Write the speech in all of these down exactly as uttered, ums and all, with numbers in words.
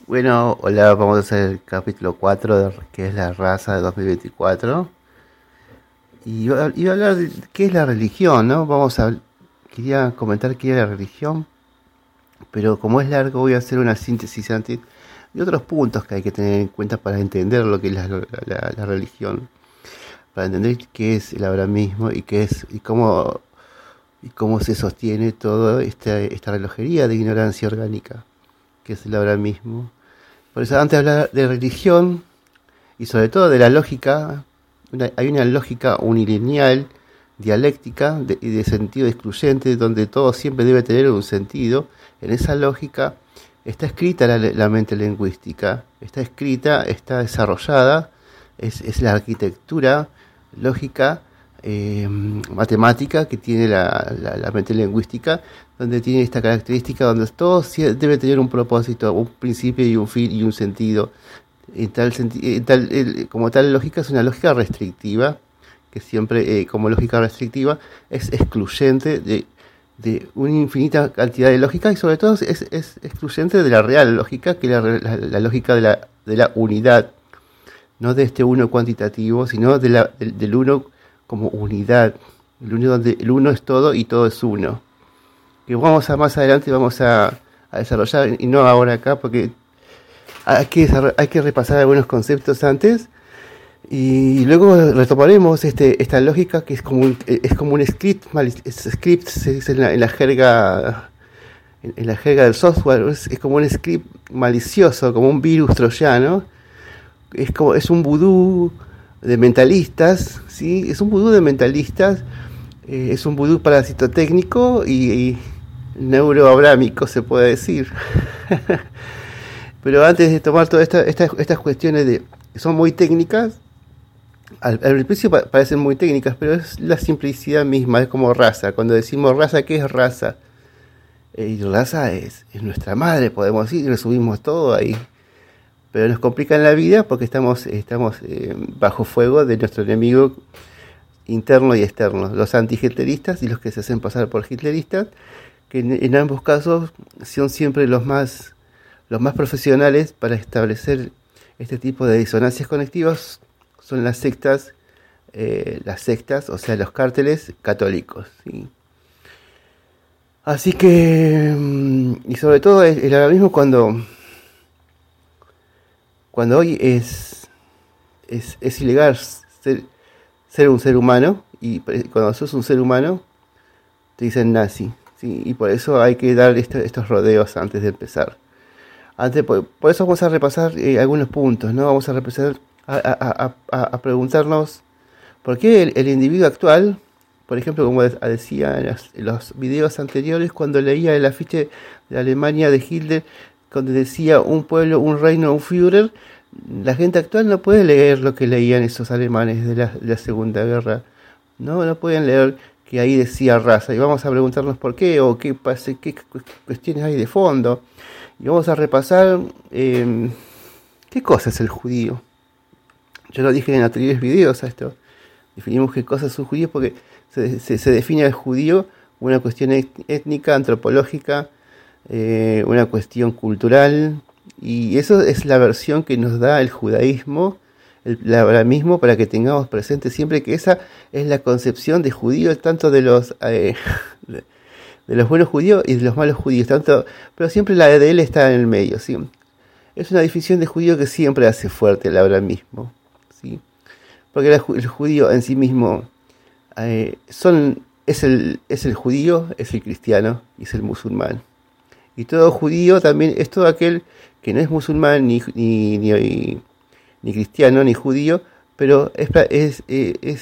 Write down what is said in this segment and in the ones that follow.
Bueno, hola, vamos a hacer el capítulo cuatro de, que es la raza de dos mil veinticuatro. Y iba, iba a hablar de qué es la religión, ¿no? Vamos a, quería comentar qué es la religión, pero como es largo voy a hacer una síntesis antes de otros puntos que hay que tener en cuenta para entender lo que es la, la- la religión, para entender qué es el abrahamismo y qué es y cómo y cómo se sostiene toda esta, esta relojería de ignorancia orgánica, que es el abrahamismo. Por eso antes de hablar de religión, y sobre todo de la lógica, una- hay una lógica unilineal, dialéctica de- y de sentido excluyente, donde todo siempre debe tener un sentido. En esa lógica está escrita la, la mente lingüística, está escrita, está desarrollada, es, es la arquitectura lógica, eh, matemática que tiene la, la, la mente lingüística, donde tiene esta característica donde todo debe tener un propósito, un principio y un fin y un sentido. En tal senti- en tal, el- como tal lógica es una lógica restrictiva, que siempre, eh, como lógica restrictiva, es excluyente de, de una infinita cantidad de lógica y sobre todo es, es excluyente de la real lógica, que es la, la- la lógica de la, de la unidad, no de este uno cuantitativo, sino de la, del, del uno como unidad, el uno donde el uno es todo y todo es uno. Que vamos a más adelante vamos a, a desarrollar, y no ahora acá, porque hay que, hay que repasar algunos conceptos antes y luego retomaremos este, esta lógica que es como un, es como un script, es script es en, la, en la jerga en, en la jerga del software, es, es como un script malicioso, como un virus troyano, es como es un vudú de mentalistas, ¿sí? Es un vudú de mentalistas, eh, es un vudú parasitotécnico y, y neuroabrámico se puede decir. Pero antes de tomar todas esta, esta, estas cuestiones de que son muy técnicas, al, al principio pa- parecen muy técnicas, pero es la simplicidad misma, es como raza. Cuando decimos raza, ¿qué es raza? Eh, y raza es, es nuestra madre, podemos decir, y resumimos todo ahí. Pero nos complican la vida porque estamos, estamos eh, bajo fuego de nuestro enemigo interno y externo, los anti-hitleristas y los que se hacen pasar por hitleristas, que en, en ambos casos son siempre los más, los más profesionales para establecer este tipo de disonancias conectivas, son las sectas, eh, las sectas, o sea, los cárteles católicos, ¿sí? Así que, mm, y sobre todo el, el alarmismo cuando, cuando hoy es, es, es ilegal ser, ser un ser humano, y cuando sos un ser humano te dicen nazi, ¿sí? Y por eso hay que dar esto, estos rodeos antes de empezar. Antes, por, por eso vamos a repasar eh, algunos puntos, ¿no? Vamos a repasar, a, a, a, a preguntarnos por qué el, el individuo actual, por ejemplo, como decía en los, en los videos anteriores, cuando leía el afiche de Alemania de Hitler, cuando decía un pueblo, un reino, un Führer, la gente actual no puede leer lo que leían esos alemanes de la, de la Segunda Guerra. No, no pueden leer que ahí decía raza. Y vamos a preguntarnos por qué o qué, pase, qué cuestiones hay de fondo. Y vamos a repasar eh, qué cosa es el judío. Yo lo dije en anteriores videos a esto. Definimos qué cosa es un judío porque se, se, se define al judío una cuestión étnica, antropológica, eh, una cuestión cultural. Y eso es la versión que nos da el judaísmo, el, el abrahamismo, para que tengamos presente siempre que esa es la concepción de judíos, tanto de los... Eh, de los buenos judíos y de los malos judíos, tanto, pero siempre la de él está en el medio, ¿sí? Es una división de judío que siempre hace fuerte el abrahamismo, ¿sí? Porque el, el judío en sí mismo eh, son, es, el, es el judío, es el cristiano y es el musulmán. Y todo judío también es todo aquel que no es musulmán ni, ni, ni, ni cristiano ni judío, pero es, es, es,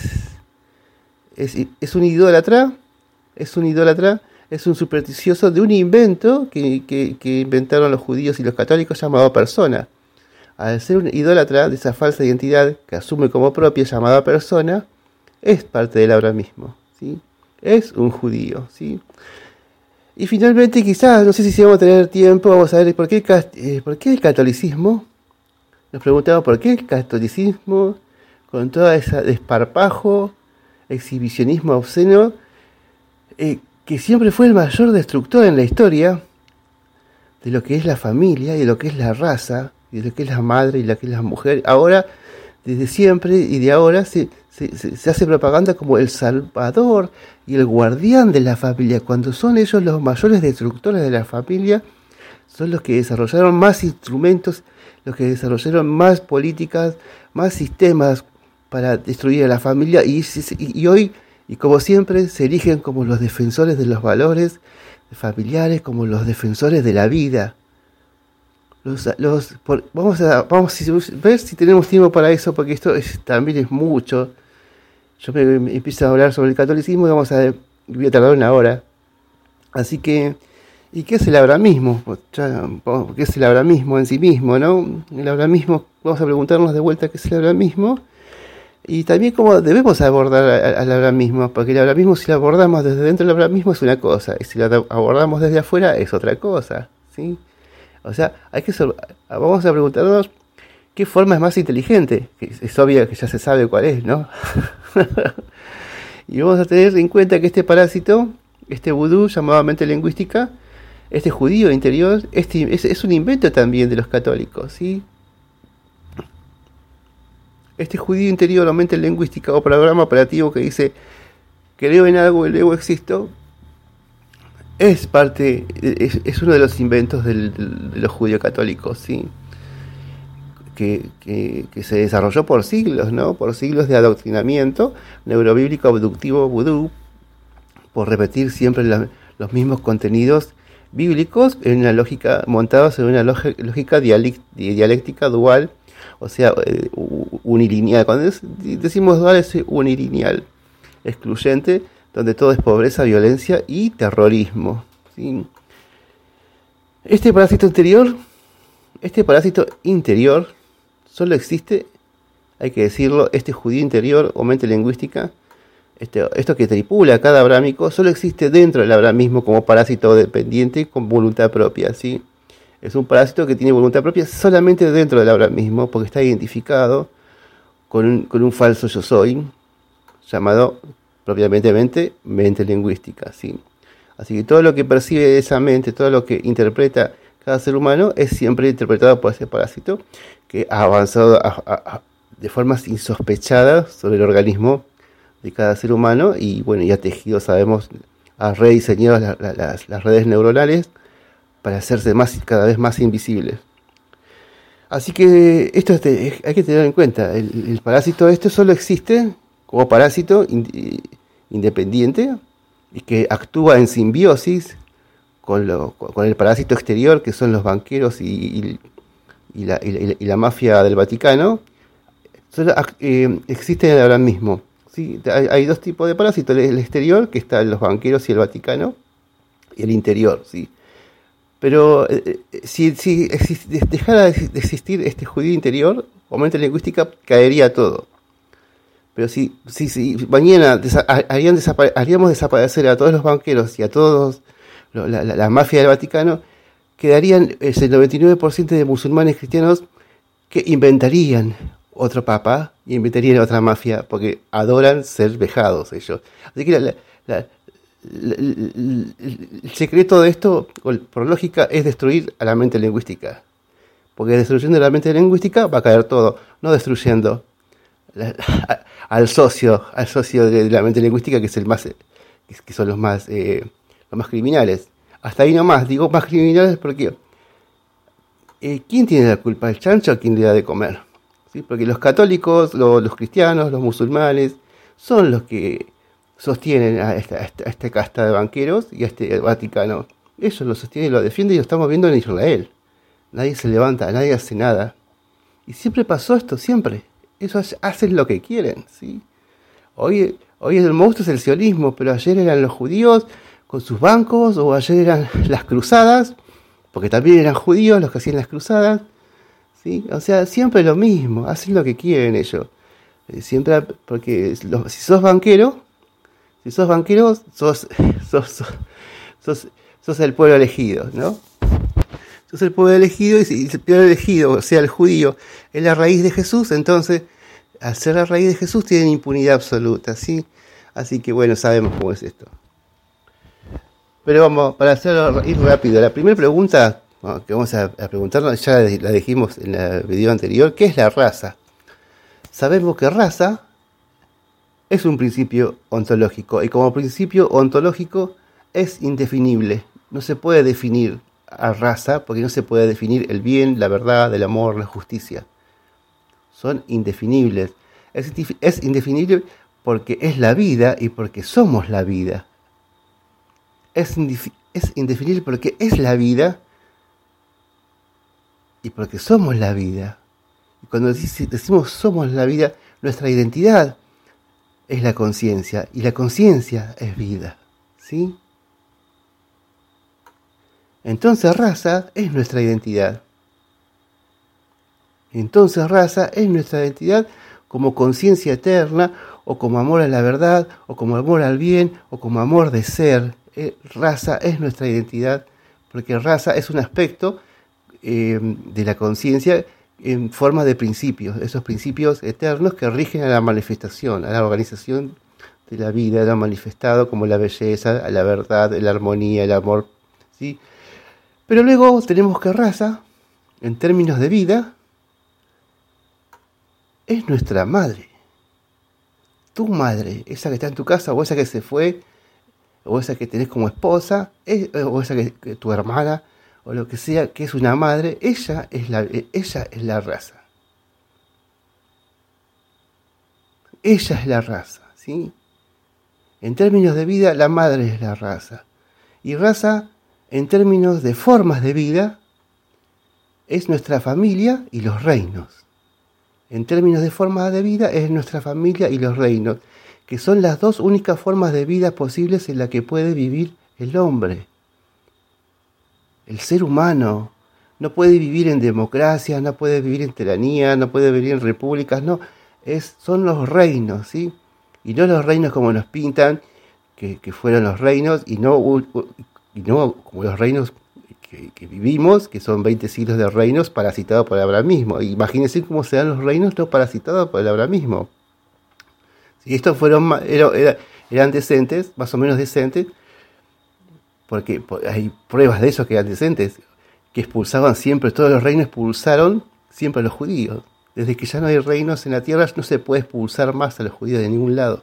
es, es un idólatra, es un idólatra, es un supersticioso de un invento que, que, que inventaron los judíos y los católicos llamado persona. Al ser un idólatra de esa falsa identidad que asume como propia llamada persona, es parte del abrahamismo, ¿sí? Es un judío, ¿sí? Y finalmente, quizás, no sé si vamos a tener tiempo, vamos a ver por qué, eh, por qué el catolicismo. Nos preguntamos por qué el catolicismo, con todo ese desparpajo, exhibicionismo obsceno, eh, que siempre fue el mayor destructor en la historia, de lo que es la familia y de lo que es la raza, y de lo que es la madre y lo que es la mujer. Ahora, desde siempre y de ahora, se, se, se, se hace propaganda como el salvador y el guardián de la familia, cuando son ellos los mayores destructores de la familia, son los que desarrollaron más instrumentos, los que desarrollaron más políticas, más sistemas para destruir a la familia, y, y, y hoy, y como siempre, se erigen como los defensores de los valores familiares, como los defensores de la vida. Los, los, por, vamos a vamos a ver si tenemos tiempo para eso, porque esto es, también es mucho. Yo me, me empiezo a hablar sobre el catolicismo y vamos a voy a tardar una hora. Así que, ¿y qué es el abramismo? ¿Qué es el abramismo en sí mismo, no? El abramismo, vamos a preguntarnos de vuelta qué es el abramismo. Y también cómo debemos abordar al abramismo, porque el abramismo, si lo abordamos desde dentro del abramismo, es una cosa, y si lo abordamos desde afuera es otra cosa, ¿sí? O sea, hay que vamos a preguntarnos qué forma es más inteligente, que es obvio que ya se sabe cuál es, ¿no? Y vamos a tener en cuenta que este parásito, este vudú llamado mente lingüística, este judío interior, este es, es un invento también de los católicos, ¿sí? Este judío interior o mente lingüística o programa operativo que dice creo en algo y luego existo, es parte, es, es uno de los inventos del, del, de los judíos católicos, ¿sí? Que, que, que se desarrolló por siglos, ¿no? Por siglos de adoctrinamiento neurobíblico abductivo vudú, por repetir siempre la, los mismos contenidos bíblicos en una lógica, montados en una lógica dialéctica dual, o sea, unilineal. Cuando decimos dual es unilineal, excluyente, donde todo es pobreza, violencia y terrorismo, ¿sí? Este parásito interior, este parásito interior solo existe, hay que decirlo, este judío interior o mente lingüística, este, esto que tripula cada abrámico, solo existe dentro del abramismo como parásito dependiente con voluntad propia, ¿sí? Es un parásito que tiene voluntad propia solamente dentro del abramismo, porque está identificado con un, con un falso yo soy, llamado propiamente mente, mente lingüística, ¿sí? Así que todo lo que percibe esa mente, todo lo que interpreta cada ser humano, es siempre interpretado por ese parásito que ha avanzado a, a, a, de formas insospechadas sobre el organismo de cada ser humano, y bueno, ya tejido, sabemos, ha rediseñado la, la, las, las redes neuronales para hacerse más, cada vez más invisibles. Así que esto es de, hay que tener en cuenta, el, el parásito este solo existe como parásito in, independiente y que actúa en simbiosis con, lo, con el parásito exterior, que son los banqueros y, y, y, la, y, la, y la mafia del Vaticano. Solo eh, existe ahora mismo, ¿sí? Hay, hay dos tipos de parásitos, el exterior, que están los banqueros y el Vaticano, y el interior, ¿sí? Pero eh, si, si exist, dejara de existir este judío interior, o mente lingüística, caería todo. Pero si, si, si mañana desa, harían desapare, haríamos desaparecer a todos los banqueros y a todos lo, la, la, la mafia del Vaticano, quedarían el noventa y nueve por ciento de musulmanes cristianos que inventarían otro papa y inventarían otra mafia, porque adoran ser vejados ellos. Así que la, la, la el secreto de esto, por lógica, es destruir a la mente lingüística, porque destruyendo la mente lingüística va a caer todo, no destruyendo la, al socio al socio de la mente lingüística, que es el más que son los más eh, los más criminales. Hasta ahí nomás, digo más criminales porque eh, ¿quién tiene la culpa? ¿El chancho o quién le da de comer? ¿Sí? Porque los católicos, lo, los cristianos, los musulmanes son los que sostienen a esta, a esta, a esta casta de banqueros y a este Vaticano. Ellos lo sostienen y lo defienden, y lo estamos viendo en Israel. Nadie se levanta, nadie hace nada. Y siempre pasó esto, siempre. Ellos hacen lo que quieren, ¿sí? Hoy, hoy el monstruo es el sionismo, pero ayer eran los judíos con sus bancos, o ayer eran las cruzadas, porque también eran judíos los que hacían las cruzadas, ¿sí? O sea, siempre lo mismo, hacen lo que quieren ellos. Siempre, porque los, si sos banquero, Si sos banquero, sos, sos, sos, sos, sos el pueblo elegido, ¿no? Sos el pueblo elegido, y si el pueblo elegido, o sea, el judío, es la raíz de Jesús, entonces, al ser la raíz de Jesús, tienen impunidad absoluta, ¿sí? Así que, bueno, sabemos cómo es esto. Pero vamos, para hacerlo ir rápido, la primera pregunta, bueno, que vamos a, a preguntarnos, ya la dijimos en el video anterior, ¿qué es la raza? Sabemos que raza es un principio ontológico, y como principio ontológico es indefinible. No se puede definir a raza, porque no se puede definir el bien, la verdad, el amor, la justicia. Son indefinibles. Es, es indefinible porque es la vida y porque somos la vida. Es, indif- es indefinible porque es la vida y porque somos la vida. Y cuando decimos somos la vida, nuestra identidad es la conciencia, y la conciencia es vida, ¿sí? Entonces raza es nuestra identidad. Entonces raza es nuestra identidad como conciencia eterna, o como amor a la verdad, o como amor al bien, o como amor de ser. Eh, raza es nuestra identidad, porque raza es un aspecto eh, de la conciencia en forma de principios, esos principios eternos que rigen a la manifestación, a la organización de la vida, lo manifestado como la belleza, la verdad, la armonía, el amor, ¿sí? Pero luego tenemos que raza, en términos de vida, es nuestra madre. Tu madre, esa que está en tu casa, o esa que se fue, o esa que tenés como esposa, es, o esa que, que tu hermana, o lo que sea, que es una madre, ella es la, ella es la raza. Ella es la raza, ¿sí? En términos de vida, la madre es la raza. Y raza, en términos de formas de vida, es nuestra familia y los reinos. En términos de formas de vida, es nuestra familia y los reinos, que son las dos únicas formas de vida posibles en las que puede vivir el hombre. El ser humano no puede vivir en democracia, no puede vivir en tiranía, no puede vivir en repúblicas, no, es, son los reinos, ¿sí? Y no los reinos como nos pintan, que, que fueron los reinos, y no, y no como los reinos que, que vivimos, que son veinte siglos de reinos parasitados por el abrahamismo. Imagínense cómo serán los reinos no parasitados por el abrahamismo. Si estos fueron, era, era, eran decentes, más o menos decentes, porque hay pruebas de eso que eran decentes, que expulsaban siempre, todos los reinos expulsaron siempre a los judíos. Desde que ya no hay reinos en la tierra, no se puede expulsar más a los judíos de ningún lado.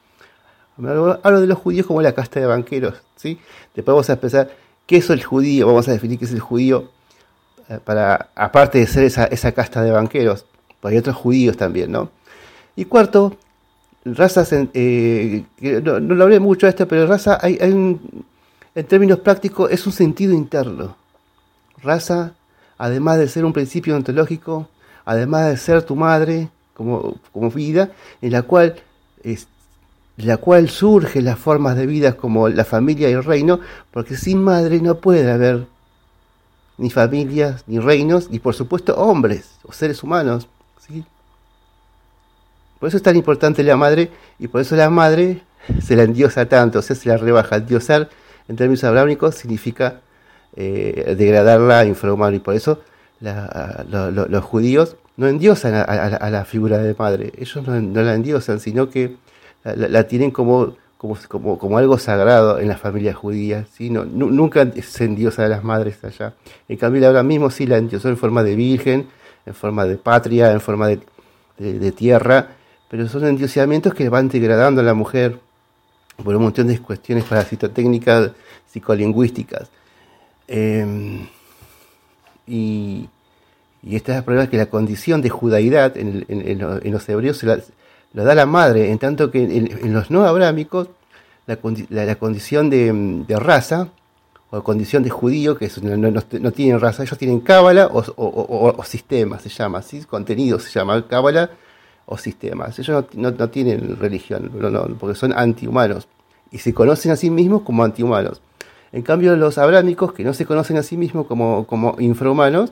Hablo de los judíos como la casta de banqueros, ¿sí? Después vamos a empezar, ¿qué es el judío? Vamos a definir qué es el judío, para, aparte de ser esa, esa casta de banqueros, porque hay otros judíos también, ¿no? Y cuarto, razas, en, eh, no, no lo hablé mucho de esto, pero raza, hay, hay un, en términos prácticos, es un sentido interno. Raza, además de ser un principio ontológico, además de ser tu madre como, como vida, en la cual, es, de la cual surgen las formas de vida como la familia y el reino, porque sin madre no puede haber ni familias, ni reinos, ni por supuesto hombres o seres humanos, ¿sí? Por eso es tan importante la madre, y por eso la madre se la endiosa tanto, o sea, se la rebaja. Endiosar, en términos abrámicos, significa eh, degradarla, infrahumano, y por eso la, lo, lo, los judíos no endiosan a, a, a la figura de madre. Ellos no, no la endiosan, sino que la, la, la tienen como, como, como, como algo sagrado en las familias judías, ¿sí? No, nu, nunca se endiosa a las madres allá. En cambio, ahora mismo sí la endiosó en forma de virgen, en forma de patria, en forma de, de, de tierra, pero son endiosamientos que van degradando a la mujer por un montón de cuestiones parasitotécnicas, psicolingüísticas. Eh, y, y esta es la prueba que la condición de judaidad en, en, en, en los hebreos se la, lo da la madre, en tanto que en, en los no abrámicos la, la, la condición de, de raza, o condición de judío, que no, no, no tienen raza, ellos tienen cábala o, o, o, o sistema, se llama, ¿sí? Contenido se llama cábala o sistemas. Ellos no, no, no tienen religión, no, no, porque son antihumanos y se conocen a sí mismos como antihumanos. En cambio, los abrámicos, que no se conocen a sí mismos como, como infrahumanos,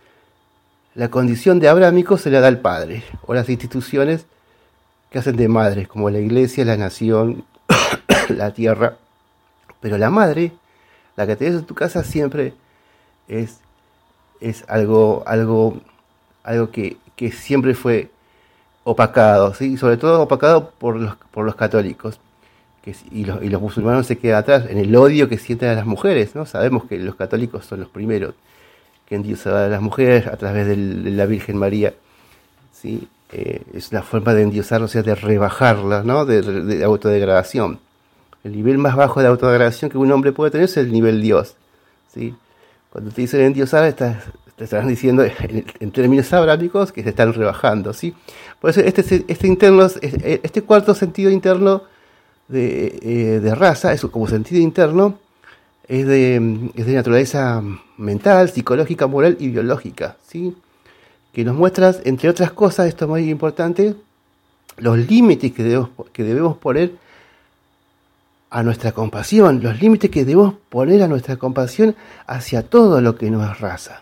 la condición de abrámico se la da el padre, o las instituciones que hacen de madres, como la iglesia, la nación, la tierra. Pero la madre, la que tenés en tu casa, siempre es, es algo, algo, algo que, que siempre fue opacado, ¿sí? Sobre todo opacado por los, por los católicos, que, y, los, y los musulmanes se quedan atrás en el odio que sienten a las mujeres, ¿no? Sabemos que los católicos son los primeros, que endiosaba a las mujeres a través del, de la Virgen María, ¿sí? Eh, es una forma de endiosar, o sea, de rebajarla, ¿no? De, de, de autodegradación. El nivel más bajo de autodegradación que un hombre puede tener es el nivel Dios, ¿sí? Cuando te dicen endiosar, estás, te están diciendo en, en términos abrámicos que se están rebajando, ¿sí? Por eso este, este, interno, este cuarto sentido interno de, eh, de raza, eso como sentido interno, es de, es de naturaleza mental, psicológica, moral y biológica, ¿sí? Que nos muestra, entre otras cosas, esto es muy importante, los límites que debemos, que debemos poner a nuestra compasión, los límites que debemos poner a nuestra compasión hacia todo lo que no es raza.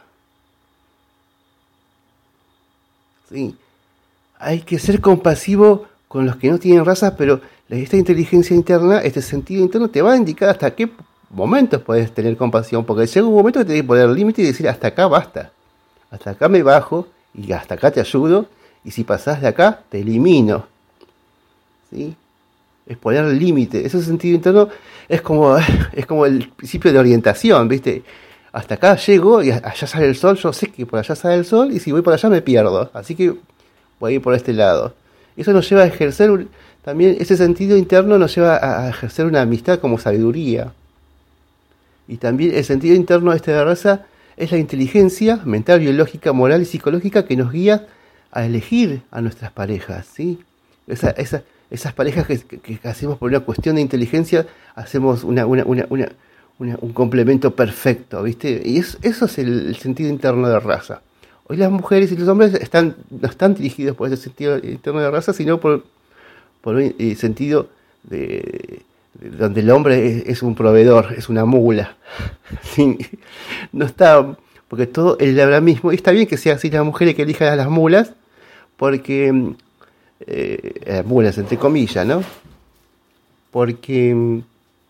¿Sí? Hay que ser compasivo con los que no tienen raza, pero esta inteligencia interna, este sentido interno, te va a indicar hasta qué momentos puedes tener compasión, porque llega un momento que te tienes que poner límite y decir, hasta acá basta, hasta acá me bajo, y hasta acá te ayudo, y si pasás de acá, te elimino. ¿Sí? Es poner el límite. Ese sentido interno es como, es como el principio de orientación, ¿viste? Hasta acá llego y allá sale el sol, yo sé que por allá sale el sol, y si voy por allá me pierdo. Así que voy a ir por este lado. Eso nos lleva a ejercer, un, también ese sentido interno nos lleva a, a ejercer una amistad como sabiduría. Y también el sentido interno este de raza es la inteligencia mental, biológica, moral y psicológica que nos guía a elegir a nuestras parejas, ¿sí? Esa, esa, esas parejas que, que, que hacemos por una cuestión de inteligencia, hacemos una, una, una, una, una, un complemento perfecto, ¿viste? Y es, eso es el, el sentido interno de raza. Hoy las mujeres y los hombres están, no están dirigidos por ese sentido interno de raza, sino por, por un eh, sentido de... donde el hombre es, es un proveedor, es una mula. Sí, no está, porque todo el abramismo, y está bien que sea así las mujeres que elijan a las mulas, porque, eh, mulas entre comillas, ¿no? Porque,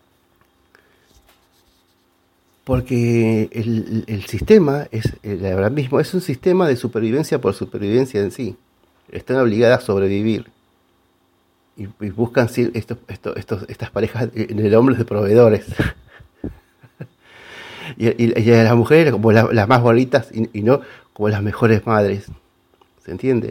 porque el, el sistema, es el abramismo es un sistema de supervivencia por supervivencia en sí. Están obligadas a sobrevivir. Y, y buscan estos, estos, estos, estas parejas en el hombre de proveedores. y, y, y a las mujeres como la, las más bonitas y, y no como las mejores madres. ¿Se entiende?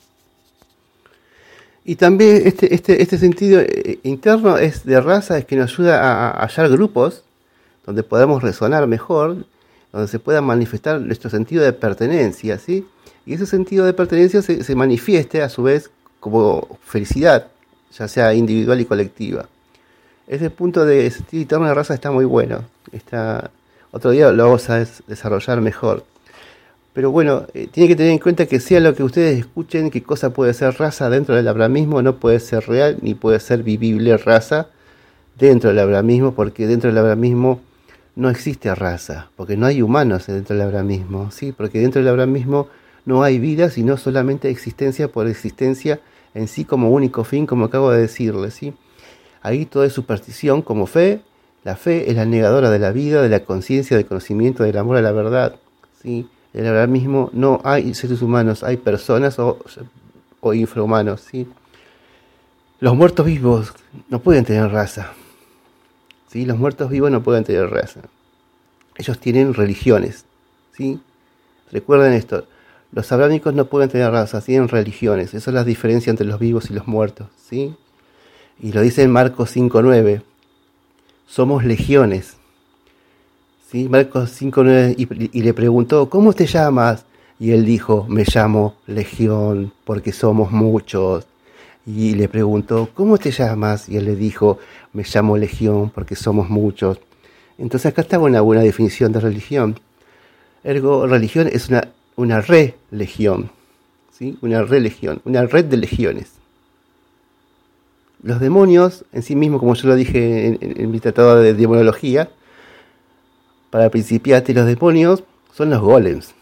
Y también este, este, este sentido interno es de raza, es que nos ayuda a, a hallar grupos donde podamos resonar mejor, donde se pueda manifestar nuestro sentido de pertenencia, ¿sí? Y ese sentido de pertenencia se, se manifieste a su vez como felicidad, ya sea individual y colectiva. Ese punto de sentido interno de raza está muy bueno. Está, otro día lo vamos a des- desarrollar mejor. Pero bueno, eh, tiene que tener en cuenta que sea lo que ustedes escuchen, qué cosa puede ser raza dentro del abramismo, no puede ser real ni puede ser vivible raza dentro del abramismo, porque dentro del abramismo no existe raza, porque no hay humanos dentro del abramismo, ¿sí? Porque dentro del abramismo no hay vida, sino solamente existencia por existencia en sí como único fin, como acabo de decirle, ¿sí? Ahí todo es superstición como fe. La fe es la negadora de la vida, de la conciencia, del conocimiento, del amor a la verdad, ¿sí? En el abramismo no hay seres humanos, hay personas o, o infrahumanos, ¿sí? Los muertos vivos no pueden tener raza, ¿sí? Los muertos vivos no pueden tener raza. Ellos tienen religiones, ¿sí? Recuerden esto. Los abrámicos no pueden tener razas, tienen religiones. Esa es la diferencia entre los vivos y los muertos, ¿sí? Y lo dice en Marcos cinco nueve. Somos legiones. ¿Sí? Marcos cinco nueve y, y le preguntó, ¿cómo te llamas? Y él dijo, me llamo Legión, porque somos muchos. Y le preguntó, ¿cómo te llamas? Y él le dijo, me llamo Legión, porque somos muchos. Entonces acá está una buena definición de religión. Ergo, religión es una una religión, ¿sí? Una religión, una red de legiones. Los demonios, en sí mismos, como yo lo dije en, en, en mi tratado de demonología, para principiantes, los demonios son los golems.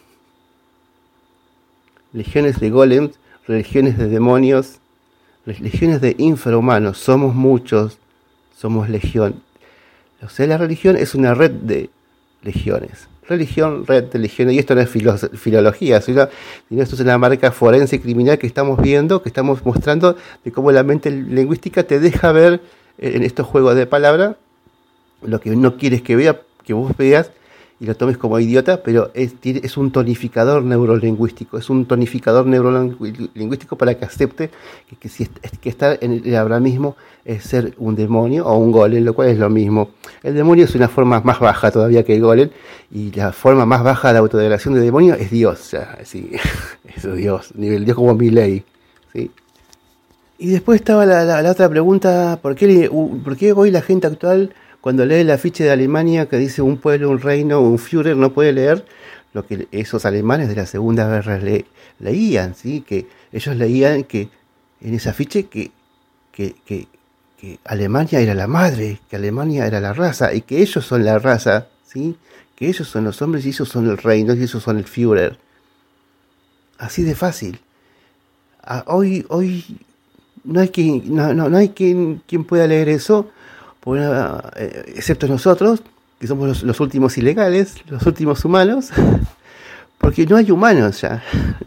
Legiones de golems, legiones de demonios, legiones de infrahumanos. Somos muchos, somos legión. O sea, la religión es una red de legiones. Religión, red de legiones, y esto no es filo- filología, sino, sino esto es una marca forense criminal que estamos viendo, que estamos mostrando de cómo la mente lingüística te deja ver en estos juegos de palabras lo que no quieres que vea, que vos veas, y lo tomes como idiota, pero es, tiene, es un tonificador neurolingüístico, es un tonificador neurolingüístico para que acepte que, que, si, que estar en el abramismo es ser un demonio o un golem, lo cual es lo mismo. El demonio es una forma más baja todavía que el golem, y la forma más baja de autodegradación de demonio es Dios, o sea, sí, eso es Dios, nivel Dios como mi ley, ¿sí? Y después estaba la, la, la otra pregunta, ¿por qué, ¿por qué hoy la gente actual, cuando lee el afiche de Alemania que dice un pueblo, un reino, un Führer, no puede leer lo que esos alemanes de la Segunda Guerra le, leían, ¿sí? Que ellos leían que en ese afiche que, que, que, que Alemania era la madre, que Alemania era la raza, y que ellos son la raza, ¿sí? Que ellos son los hombres y ellos son el reino y ellos son el Führer. Así de fácil. Ah, hoy, hoy no hay quien, no, no, no hay quien, quien pueda leer eso, por una, eh, excepto nosotros, que somos los, los últimos ilegales, los últimos humanos, porque no hay humanos ya.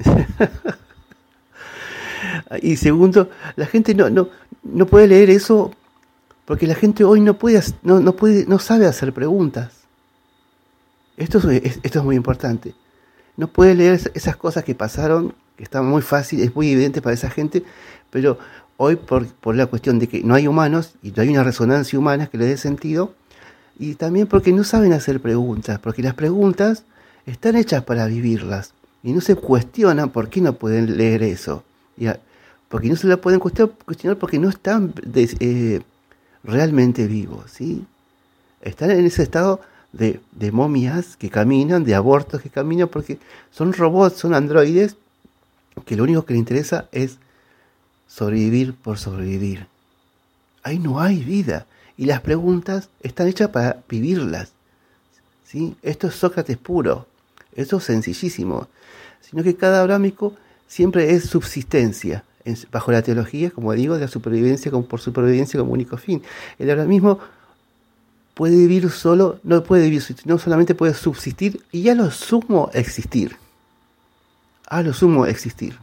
Y segundo, la gente no, no, no puede leer eso porque la gente hoy no puede, no, no puede, no sabe hacer preguntas. Esto es, esto es muy importante. No puede leer esas cosas que pasaron, que están muy fácil, es muy evidente para esa gente, pero hoy por, por la cuestión de que no hay humanos y no hay una resonancia humana que le dé sentido, y también porque no saben hacer preguntas, porque las preguntas están hechas para vivirlas y no se cuestionan por qué no pueden leer eso. Y, porque no se la pueden cuestionar porque no están de, eh, realmente vivos, ¿sí? Están en ese estado de, de momias que caminan, de abortos que caminan, porque son robots, son androides, que lo único que les interesa es sobrevivir por sobrevivir. Ahí no hay vida. Y las preguntas están hechas para vivirlas, ¿sí? Esto es Sócrates puro. Esto es sencillísimo. Sino que cada abrámico siempre es subsistencia. En, bajo la teología, como digo, de la supervivencia como por supervivencia como único fin. El abramismo puede vivir solo, no puede vivir, no solamente puede subsistir y a lo sumo existir. A lo sumo existir.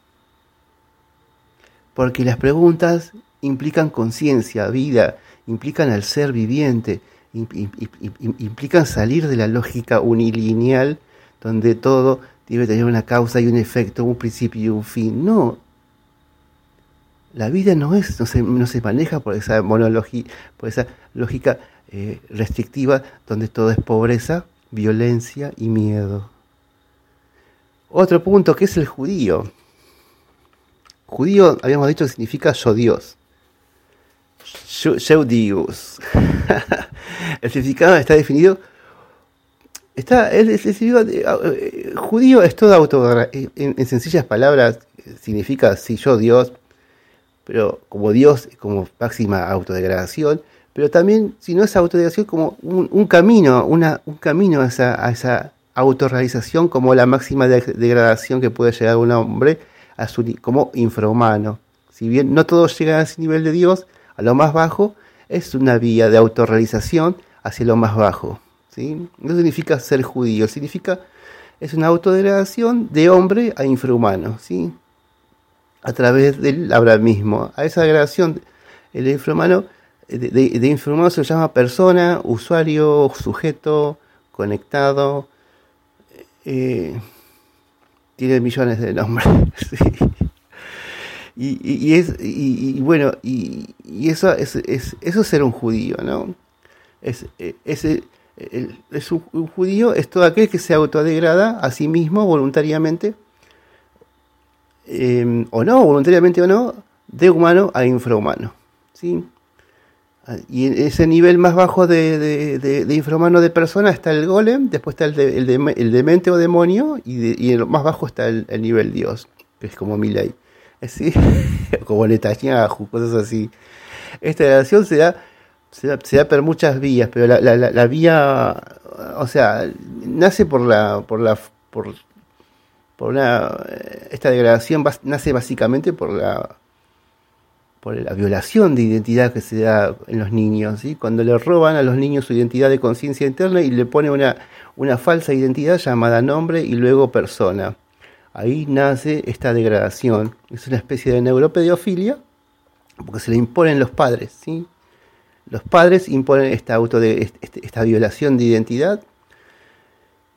Porque las preguntas implican conciencia, vida, implican al ser viviente, implican salir de la lógica unilineal donde todo debe tener una causa y un efecto, un principio y un fin. No. La vida no es, no se, no se maneja por esa monología, por esa lógica eh, restrictiva donde todo es pobreza, violencia y miedo. Otro punto que es el judío. Judío, habíamos dicho, significa yo Dios. Yo Dios. El significado está definido. Está, el, el significado de, eh, judío es todo auto. En, en sencillas palabras, significa sí, yo Dios, pero como Dios, como máxima autodegradación, pero también, si no es autodegradación, como un, un camino, una, un camino a esa, a esa autorrealización, como la máxima de, degradación que puede llegar un hombre a su, como infrahumano. Si bien no todos llegan a ese nivel de Dios, a lo más bajo, es una vía de autorrealización hacia lo más bajo, ¿sí? No significa ser judío, significa, es una autodegradación de hombre a infrahumano, ¿sí? A través del abramismo. A esa degradación, el infrahumano, de, de, de infrahumano se llama persona, usuario, sujeto, conectado, eh, tiene millones de nombres, ¿sí? Y, y, y es y, y bueno y, y eso es, es eso es ser un judío, ¿no? Es, es, el, el, es un, un judío es todo aquel que se autodegrada a sí mismo voluntariamente, eh, o no, voluntariamente o no, de humano a infrahumano, ¿sí? Y en ese nivel más bajo de, de, de, de infrahumano de persona está el golem, después está el, de, el, de, el demente o demonio, y, de, y en lo más bajo está el, el nivel Dios, que es como Milei. ¿Sí? Como Netanyahu, cosas así. Esta relación se da, se da, se da por muchas vías, pero la, la, la, la vía, o sea, nace por la, por la, por, por una, esta degradación nace básicamente por la, por la violación de identidad que se da en los niños, ¿sí? Cuando le roban a los niños su identidad de conciencia interna y le pone una, una falsa identidad llamada nombre y luego persona. Ahí nace esta degradación. Es una especie de neuropedofilia, porque se le imponen los padres, ¿sí? Los padres imponen esta, auto de, esta violación de identidad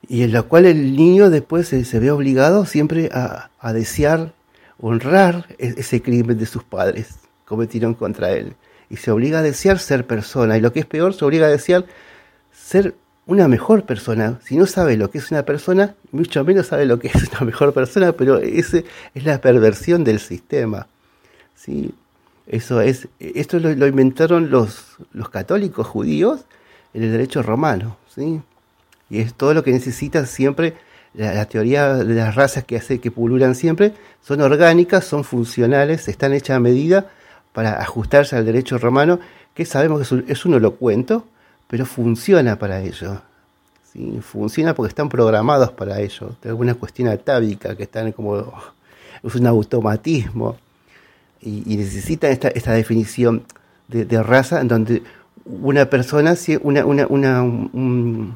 y en la cual el niño después se, se ve obligado siempre a, a desear honrar ese crimen de sus padres cometieron contra él, y se obliga a desear ser persona, y lo que es peor, se obliga a desear ser una mejor persona. Si no sabe lo que es una persona, mucho menos sabe lo que es una mejor persona, pero ese es la perversión del sistema, ¿sí? Eso es, esto lo, lo inventaron los, los católicos judíos en el derecho romano, ¿sí? Y es todo lo que necesitan siempre. La, la teoría de las razas que hace que pululan siempre son orgánicas, son funcionales, están hechas a medida para ajustarse al derecho romano, que sabemos que es un, es un holocuento, pero funciona para ello, ¿sí? Funciona porque están programados para ello. De alguna cuestión atávica que están como es un automatismo, y, y necesitan esta, esta definición de, de raza en donde una persona, una, una, una un,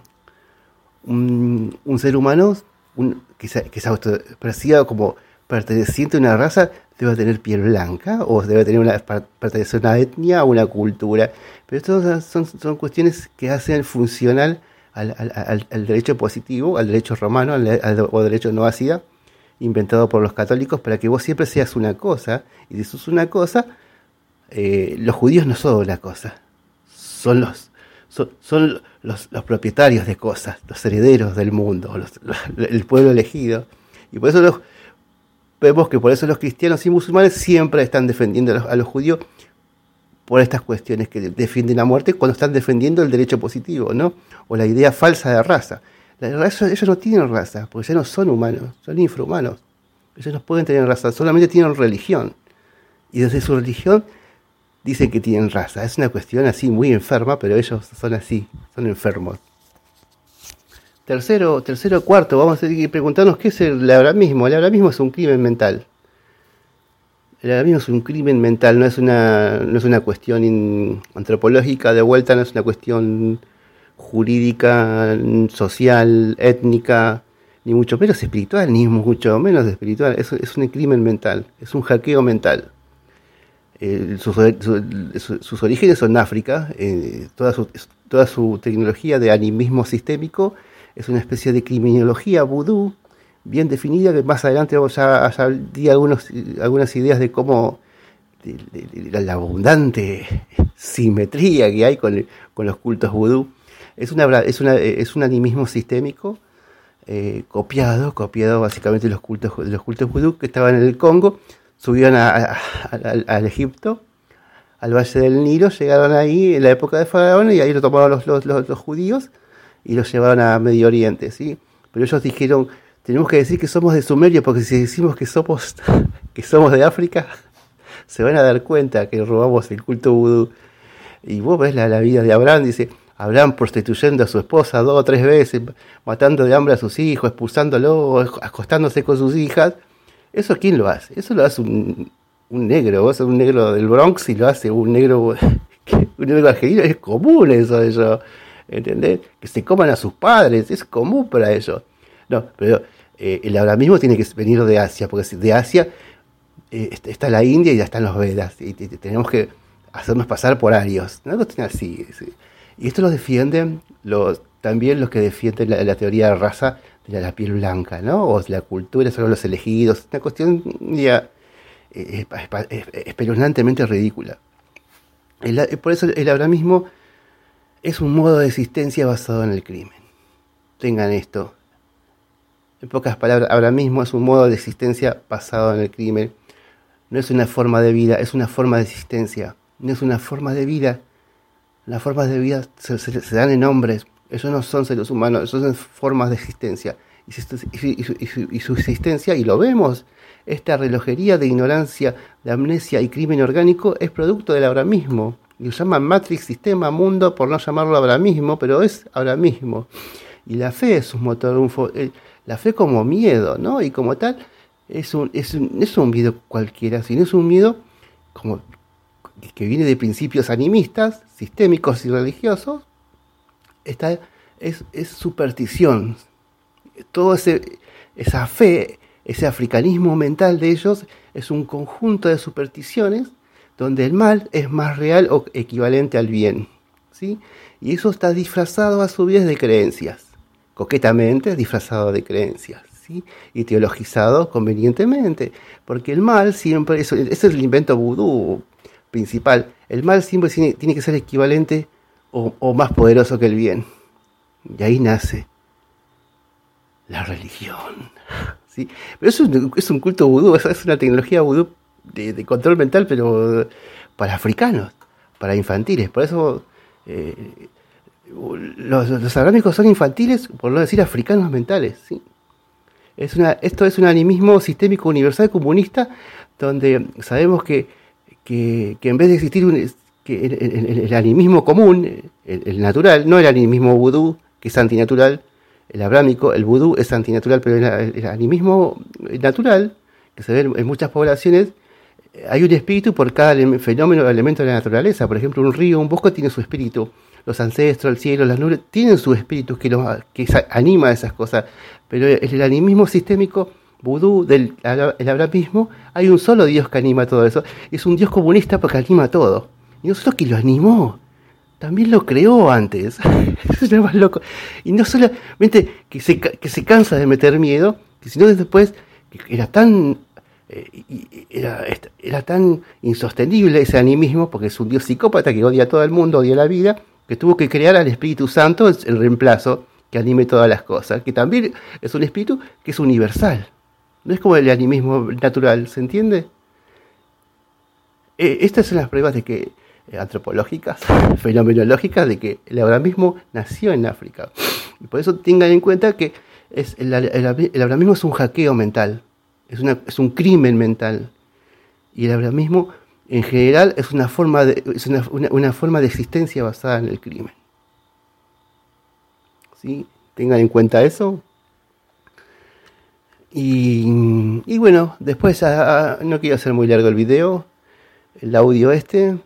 Un, un ser humano un, que, se, que se autoperciba como perteneciente a una raza debe tener piel blanca o debe tener una, pertenecer a una etnia o una cultura, pero estas son, son cuestiones que hacen funcional al, al, al derecho positivo, al derecho romano al, al, o derecho no ácida inventado por los católicos para que vos siempre seas una cosa, y si sos una cosa, eh, los judíos no son una cosa, son los Son, son los, los propietarios de cosas, los herederos del mundo, los, los, el pueblo elegido. Y por eso los, vemos que por eso los cristianos y musulmanes siempre están defendiendo a los, a los judíos por estas cuestiones que defienden la muerte cuando están defendiendo el derecho positivo, ¿no? O la idea falsa de raza. La raza, ellos no tienen raza, porque ya no son humanos, son infrahumanos. Ellos no pueden tener raza, solamente tienen religión. Y desde su religión dicen que tienen raza. Es una cuestión así muy enferma, pero ellos son así, son enfermos. Tercero, tercero, cuarto, vamos a tener que preguntarnos qué es el abramismo. El abramismo es un crimen mental. El abramismo es un crimen mental, no es una, no es una cuestión in, antropológica de vuelta, no es una cuestión jurídica, social, étnica, ni mucho menos espiritual, ni mucho menos espiritual. Es, es un crimen mental, es un hackeo mental. Eh, sus, su, sus orígenes son en África, eh, toda, su, toda su tecnología de animismo sistémico es una especie de criminología vudú bien definida, que más adelante vamos a, a di algunos, algunas ideas de cómo de, de, de la abundante simetría que hay con, con los cultos vudú. Es, una, es, una, es un animismo sistémico eh, copiado, copiado básicamente de los cultos, de los cultos vudú que estaban en el Congo. Subieron a, a, a, al Egipto, al Valle del Nilo, llegaron ahí en la época de Faraón y ahí lo tomaron los, los, los, los judíos y los llevaron a Medio Oriente, ¿sí? Pero ellos dijeron, tenemos que decir que somos de Sumeria, porque si decimos que somos, que somos de África, se van a dar cuenta que robamos el culto vudú. Y vos ves la, la vida de Abraham, dice, Abraham prostituyendo a su esposa dos o tres veces, matando de hambre a sus hijos, expulsándolo, acostándose con sus hijas. ¿Eso quién lo hace? Eso lo hace un, un negro, vos sos un negro del Bronx y lo hace un negro, un negro argentino. Es común eso, eso, ¿entendés? Que se coman a sus padres, es común para ellos. No, pero eh, el abramismo tiene que venir de Asia, porque de Asia eh, está la India y ya están los Vedas, y, y, y tenemos que hacernos pasar por arios, una cuestión así, sí. Y esto lo defienden los, también los que defienden la, la teoría de raza de la piel blanca, ¿no? O la cultura, son los elegidos, una cuestión ya eh, espeluznantemente ridícula. El, por eso el abramismo es un modo de existencia basado en el crimen. Tengan esto. En pocas palabras, abramismo es un modo de existencia basado en el crimen. No es una forma de vida, es una forma de existencia. No es una forma de vida. Las formas de vida se, se, se dan en hombres. Ellos no son seres humanos, ellos son formas de existencia. Y su, y, su, y, su, y su existencia, y lo vemos, esta relojería de ignorancia, de amnesia y crimen orgánico es producto del abramismo. Y lo llaman Matrix, sistema, mundo, por no llamarlo abramismo, pero es abramismo. Y la fe es un motor, un, la fe como miedo, ¿no? Y como tal, es un, es un, no es un miedo cualquiera, sino es un miedo como que viene de principios animistas, sistémicos y religiosos. Esta es, es superstición. Todo ese, esa fe, ese africanismo mental de ellos es un conjunto de supersticiones donde el mal es más real o equivalente al bien, ¿sí? Y eso está disfrazado a su vez de creencias. coquetamente disfrazado de creencias, ¿sí? Y teologizado convenientemente, porque el mal siempre, eso, ese es el invento vudú principal, el mal siempre tiene, tiene que ser equivalente o, o más poderoso que el bien, y ahí nace la religión, ¿sí? Pero es un, es un culto vudú, es una tecnología vudú de, de control mental, pero para africanos, para infantiles, por eso eh, los, los abrámicos son infantiles, por no decir africanos mentales, ¿sí? Es una, esto es un animismo sistémico universal comunista, donde sabemos que, que, que en vez de existir un, que el, el, el animismo común, el, el natural, no el animismo vudú, que es antinatural, el abrámico, el vudú es antinatural, pero el, el animismo natural, que se ve en muchas poblaciones, hay un espíritu por cada fenómeno o elemento de la naturaleza. Por ejemplo, un río, un bosque tiene su espíritu. Los ancestros, el cielo, las nubes, tienen su espíritu que, los, que anima esas cosas. Pero en el animismo sistémico vudú, del el abramismo, hay un solo Dios que anima todo eso. Es un Dios comunista porque anima todo. Y no solo que lo animó, también lo creó antes. Eso es lo más loco. Y no solamente que se, que se cansa de meter miedo, sino que después que era tan... Eh, era, era tan insostenible ese animismo, porque es un Dios psicópata que odia a todo el mundo, odia la vida, que tuvo que crear al Espíritu Santo el reemplazo que anime todas las cosas, que también es un espíritu que es universal, no es como el animismo natural, ¿se entiende? Eh, estas son las pruebas de que eh, antropológicas, fenomenológicas, de que el abramismo nació en África, y por eso tengan en cuenta que es el, el, el abramismo es un hackeo mental. Es, una, es un crimen mental. Y el abramismo, en general, es una forma de, es una, una, una forma de existencia basada en el crimen. ¿Sí? Tengan en cuenta eso. Y, y bueno, después, a, a, no quiero hacer muy largo el video, el audio este.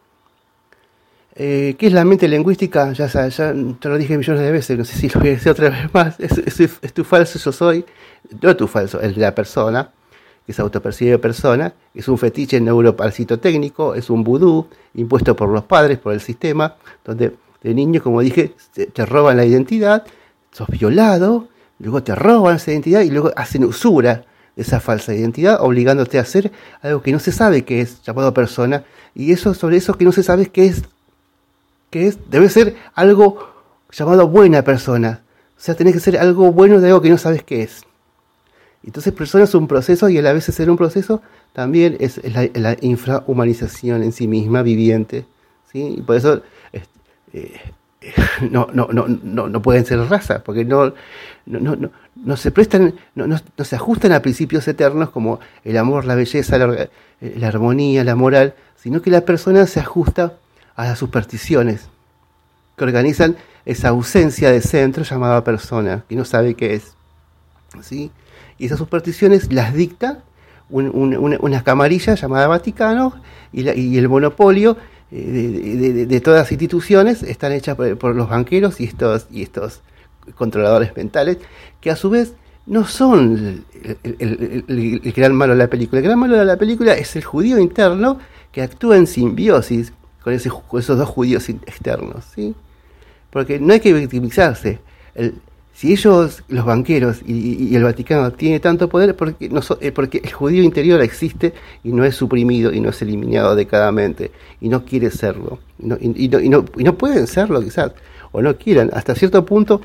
Eh, ¿Qué es la mente lingüística? Ya, ya, ya te lo dije millones de veces, no sé si lo voy a decir otra vez más. Es, es, es tu falso yo soy, no tu falso, el de la persona, que se autopercibe persona, es un fetiche neuroparasitotécnico, es un vudú impuesto por los padres, por el sistema, donde de niño, como dije, te, te roban la identidad, sos violado, luego te roban esa identidad y luego hacen usura de esa falsa identidad, obligándote a hacer algo que no se sabe qué es, llamado persona, y eso sobre eso que no se sabe qué es, que es, debe ser algo llamado buena persona. O sea, tenés que ser algo bueno de algo que no sabes qué es. Entonces, persona es un proceso, y a la vez ser un proceso también es la, la infrahumanización en sí misma, viviente, ¿sí? Y por eso eh, eh, no, no, no, no, no pueden ser razas, porque no, no, no, no, no se prestan, no, no, no se ajustan a principios eternos como el amor, la belleza, la, la armonía, la moral, sino que la persona se ajusta a las supersticiones que organizan esa ausencia de centro llamada persona, que no sabe qué es, ¿sí? Y esas supersticiones las dicta un, un, una, una camarilla llamada Vaticano, y, la, y el monopolio eh, de, de, de, de todas las instituciones están hechas por, por los banqueros y estos, y estos controladores mentales, que a su vez no son el, el, el, el, el gran malo de la película. El gran malo de la película es el judío interno que actúa en simbiosis con, ese, con esos dos judíos externos, ¿sí? Porque no hay que victimizarse. El, si ellos, los banqueros y, y el Vaticano, tienen tanto poder, porque, no, porque el judío interior existe y no es suprimido y no es eliminado decadamente, y no quiere serlo, y no, y, y no, y no, y no pueden serlo quizás, o no quieran, hasta cierto punto.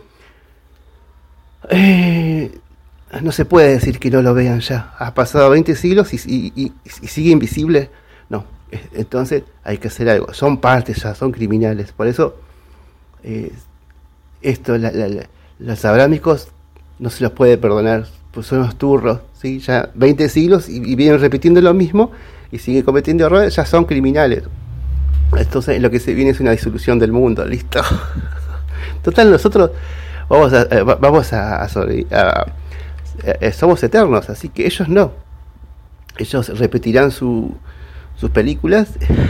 Eh, no se puede decir que no lo vean ya. Ha pasado veinte siglos y, y, y, y sigue invisible. No, entonces hay que hacer algo. Son partes ya, son criminales. Por eso, eh, esto, la, la, la, los abrámicos no se los puede perdonar, pues son unos turros, ¿sí? Ya veinte siglos y, y vienen repitiendo lo mismo y siguen cometiendo errores, ya son criminales. Entonces lo que se viene es una disolución del mundo, listo. Total, nosotros vamos a, eh, vamos a, a, a, a somos eternos, así que ellos no. Ellos repetirán su, sus películas,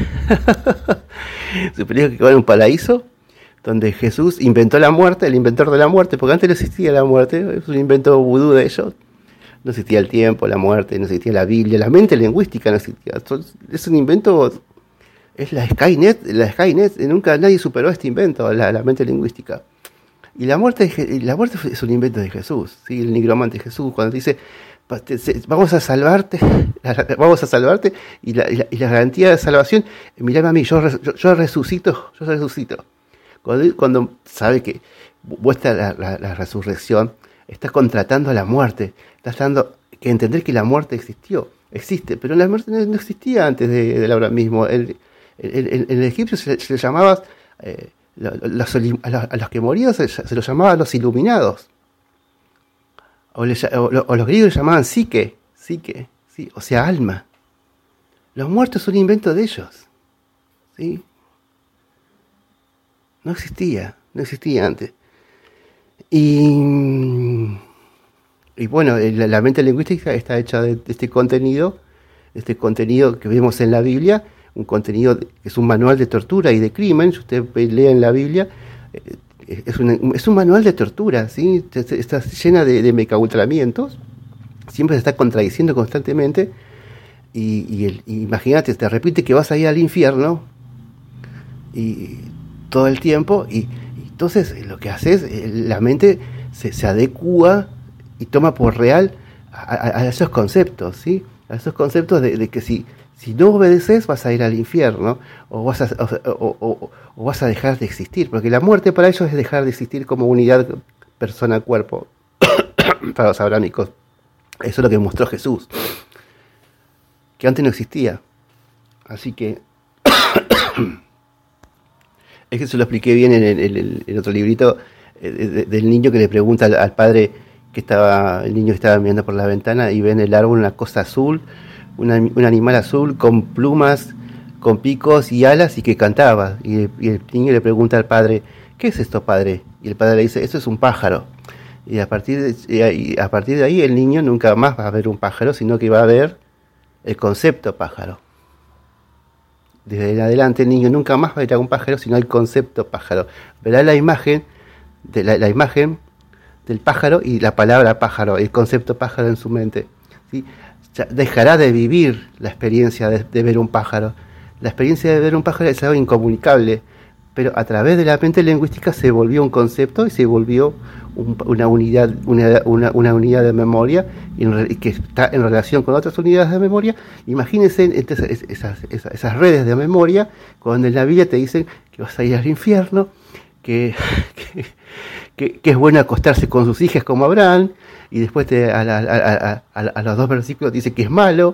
sus películas que van a un paraíso, donde Jesús inventó la muerte, el inventor de la muerte, porque antes no existía la muerte, es un invento vudú de ellos. No existía el tiempo, la muerte, no existía la Biblia, la mente lingüística no existía. Es un invento, es la Skynet, la Skynet, nunca nadie superó este invento, la, la mente lingüística. Y la muerte, la muerte es un invento de Jesús, ¿sí? El nigromante Jesús, cuando dice, vamos a salvarte, vamos a salvarte, y la, y la, y la garantía de salvación, mirame a mí, yo, yo, yo resucito, yo resucito. Cuando, cuando sabe que vuestra la, la, la resurrección, está contratando a la muerte, está dando que entender que la muerte existió, existe, pero la muerte no, no existía antes de, del ahora mismo. El, el, el, el egipcio se, se le llamaba, eh, los, a los que morían se, se los llamaba los iluminados, o, le, o, o los griegos le llamaban psique, psique, ¿sí? O sea, alma. Los muertos son un invento de ellos, ¿sí? No existía, no existía antes. Y, y bueno, la, la mente lingüística está hecha de, de este contenido, de este contenido que vemos en la Biblia, un contenido que es un manual de tortura y de crimen. Si usted lee en la Biblia, eh, es, un, es un manual de tortura, ¿sí? Está llena de, de mecaultramientos, siempre se está contradiciendo constantemente, y, y, el, y imagínate, te repite que vas a ir al infierno, y todo el tiempo, y entonces lo que hace es, la mente se, se adecua y toma por real a, a, a esos conceptos, ¿sí? A esos conceptos de, de que si, si no obedeces vas a ir al infierno, o vas a, o, o, o, o vas a dejar de existir, porque la muerte para ellos es dejar de existir como unidad persona-cuerpo, para los abrámicos. Eso es lo que mostró Jesús, que antes no existía. Así que es que se lo expliqué bien en el, el, el otro librito, eh, de, del niño que le pregunta al, al padre, que estaba, el niño estaba mirando por la ventana y ve en el árbol una cosa azul, una, un animal azul con plumas, con picos y alas, y que cantaba. Y, y el niño le pregunta al padre, ¿qué es esto, padre? Y el padre le dice, esto es un pájaro. Y a partir de, y a partir de ahí el niño nunca más va a ver un pájaro, sino que va a ver el concepto pájaro. Desde en adelante el niño nunca más va a ir a un pájaro, sino el concepto pájaro. Verá la imagen, de la, la imagen del pájaro y la palabra pájaro, el concepto pájaro en su mente, ¿sí? Ya dejará de vivir la experiencia de, de ver un pájaro. La experiencia de ver un pájaro es algo incomunicable, pero a través de la mente lingüística se volvió un concepto y se volvió un, una, unidad, una, una, una unidad de memoria, y en, que está en relación con otras unidades de memoria. Imagínense entonces, esas, esas, esas redes de memoria, cuando en la Biblia te dicen que vas a ir al infierno, que, que, que, que es bueno acostarse con sus hijas como Abraham, y después te, a, la, a, a, a, a los dos versículos te dice que es malo.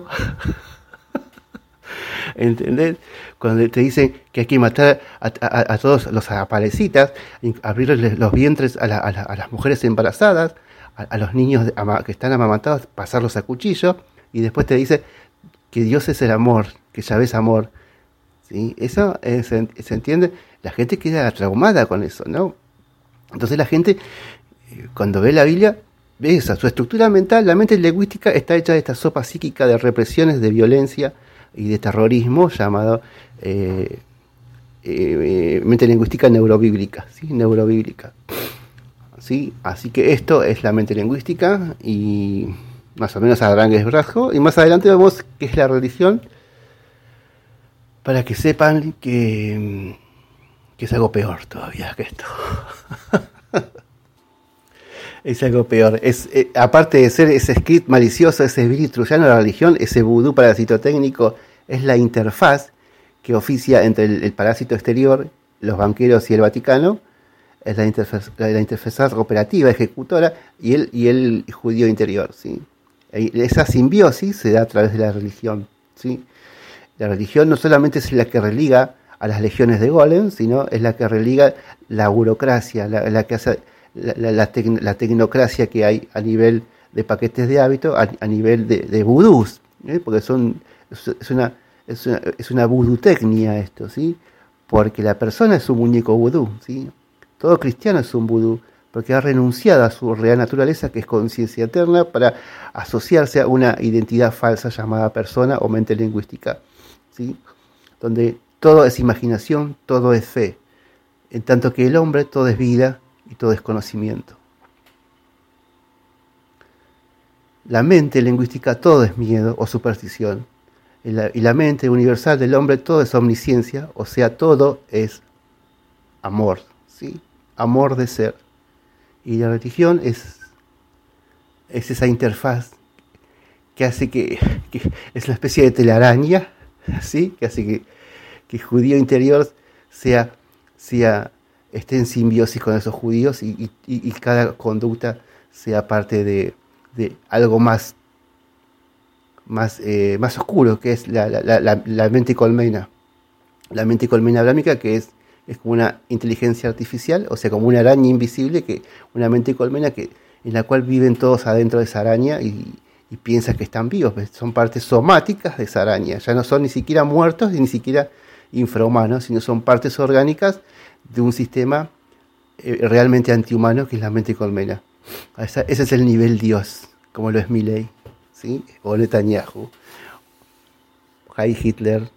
¿Entendés? Cuando te dicen que hay que matar a, a, a todos los aparecitas, abrirles los vientres a, la, a, la, a las mujeres embarazadas, a, a los niños que están amamantados, pasarlos a cuchillo, y después te dice que Dios es el amor, que Yahvé es amor, ¿sí? Eso eh, se, se entiende. La gente queda traumada con eso, ¿no? Entonces la gente, cuando ve la Biblia, ve esa, su estructura mental, la mente lingüística está hecha de esta sopa psíquica de represiones, de violencia y de terrorismo, llamado eh, eh, mente lingüística neurobíblica, ¿sí? Neurobíblica, ¿sí? Así que esto es la mente lingüística, y más o menos a grandes rasgos, y más adelante vemos qué es la religión, para que sepan que, que es algo peor todavía que esto. Es algo peor. Es, eh, aparte de ser ese script malicioso, ese virus trujano de la religión, ese vudú parasitotécnico, es la interfaz que oficia entre el, el parásito exterior, los banqueros y el Vaticano. Es la interfaz, la, la interfaz operativa, ejecutora, y el, y el judío interior, ¿sí? Y esa simbiosis se da a través de la religión, ¿sí? La religión no solamente es la que religa a las legiones de Golem, sino es la que religa la burocracia, la, la que hace la, la, la, tec, la tecnocracia que hay a nivel de paquetes de hábito, a, a nivel de, de vudús, ¿eh? Porque son, es una, es una, es una vudutecnia esto, ¿sí? Porque la persona es un muñeco vudú, ¿sí? Todo cristiano es un vudú, porque ha renunciado a su real naturaleza, que es conciencia eterna, para asociarse a una identidad falsa llamada persona o mente lingüística, ¿sí? Donde todo es imaginación, todo es fe, en tanto que el hombre todo es vida y todo es conocimiento. La mente lingüística todo es miedo o superstición, y la, y la mente universal del hombre todo es omnisciencia, o sea, todo es amor, ¿sí? Amor de ser. Y la religión es, es esa interfaz que hace que, que es una especie de telaraña, ¿sí? Que hace que, que el judío interior sea, sea, esté en simbiosis con esos judíos y, y, y cada conducta sea parte de, de algo más, más, eh, más oscuro, que es la, la, la, la mente colmena. La mente colmena abrámica, que es, es como una inteligencia artificial, o sea, como una araña invisible, que una mente colmena que, en la cual viven todos adentro de esa araña y, y piensan que están vivos. Son partes somáticas de esa araña. Ya no son ni siquiera muertos ni siquiera infrahumanos, sino son partes orgánicas de un sistema eh, realmente antihumano, que es la mente colmena. Esa, ese es el nivel Dios, como lo es Milei, ¿sí? O Netanyahu, Heil Hitler.